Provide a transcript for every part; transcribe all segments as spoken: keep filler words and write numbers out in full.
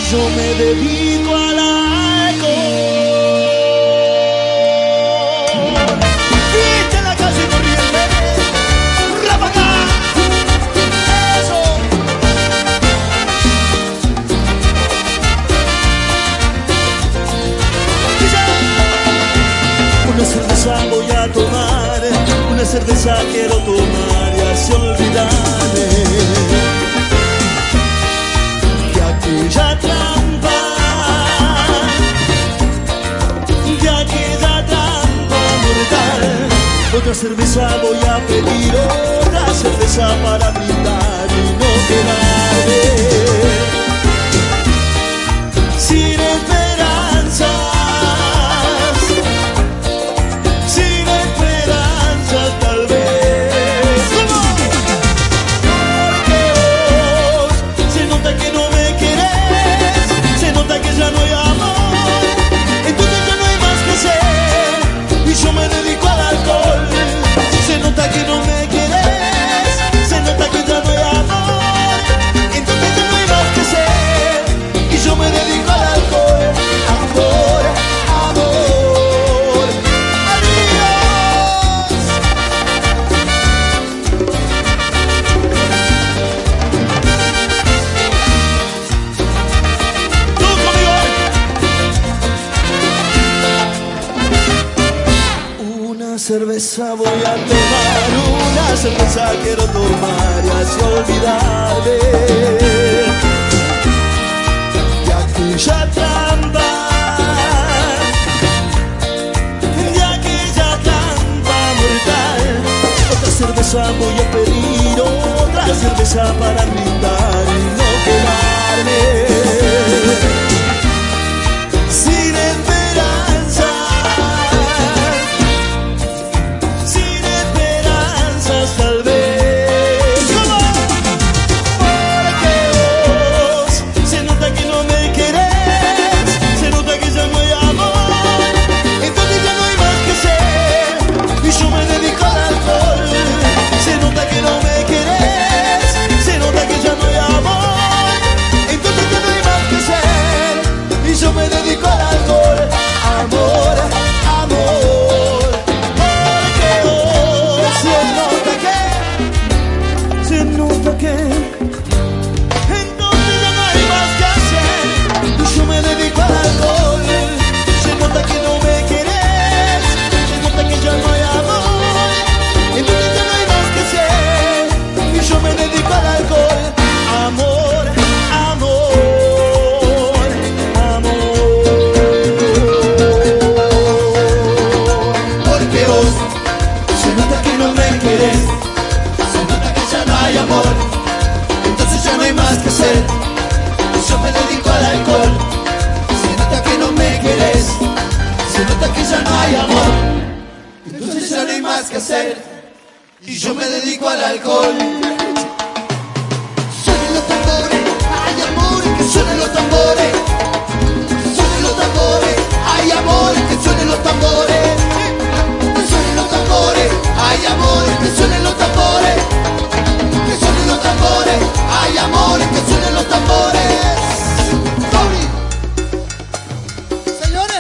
yo me dedico al alcohol. Viste la calle corriente, ráfaga, eso. Una cerveza voy a tomar, una cerveza quiero tomar y así olvidarme de aquella trampa, de aquella trampa mortal. Otra cerveza voy a pedir, otra cerveza para brindar y no quedarme sin esperanza. Cerveza voy a tomar, una cerveza quiero tomar y así olvidarme de aquella trampa, de aquella trampa mortal. Otra cerveza voy a pedir, otra cerveza para brindar y no quedarme sin esperanza. Tal vez, ¿cómo? Porque vos se nota que no me querés, se nota que ya no hay amor, entonces ya no hay más que hacer y yo me dedico al alcohol. Se nota que no me querés, se nota que ya no hay amor, entonces ya no hay más que hacer y yo me dedico al alcohol. Amor, amor, porque vos se nota que se nota que entonces ya no hay más que hacer y yo me dedico al alcohol. Se nota que no me querés, se nota que ya no hay amor, entonces ya no hay más que hacer y yo me dedico al alcohol. Amor, amor, amor, porque vos se nota que no me querés, amor, entonces ya no hay más que hacer y yo me dedico al alcohol. Se nota que no me querés, se nota que ya no hay amor, entonces ya no hay más que hacer y yo me dedico al alcohol. Suenen los tambores, hay amor, que suenen los tambores. Suenen los tambores, hay amor, que suenen los tambores. Que suenen los tambores, hay amor, que suenen los tambores. Que suenen los tambores, hay amores, que suenen los tambores. Tony. Señores,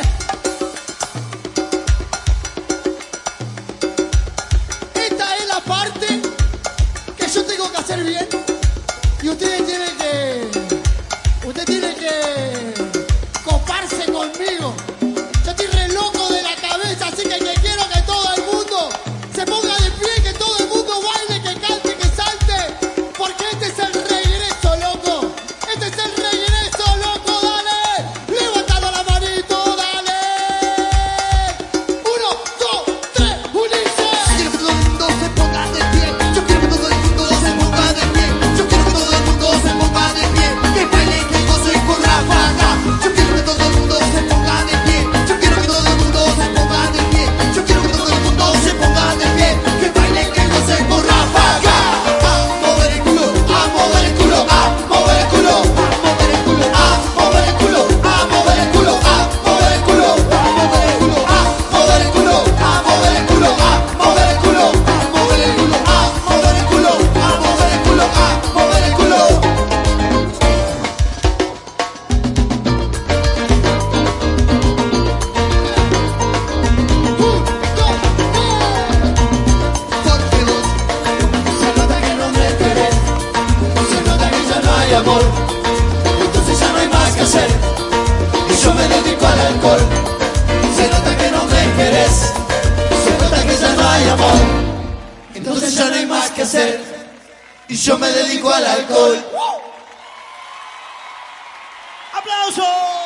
esta es la parte que yo tengo que hacer bien y ustedes tienen que, ustedes tienen que coparse conmigo. Yo estoy re loco de la cabeza, así que, que quiero que todo el mundo se ponga de pie, que todo el mundo baile, que cante, que salte, porque este es el regreso, loco. Este es el regreso, loco, dale. Levantando la manito, dale. Uno, dos, tres, unirse. Quiero que todo el mundo se ponga de pie. Yo quiero que todo el mundo se ponga de pie. Yo quiero que todo el mundo se ponga de pie. y yo me dedico al alcohol. ¡Aplausos!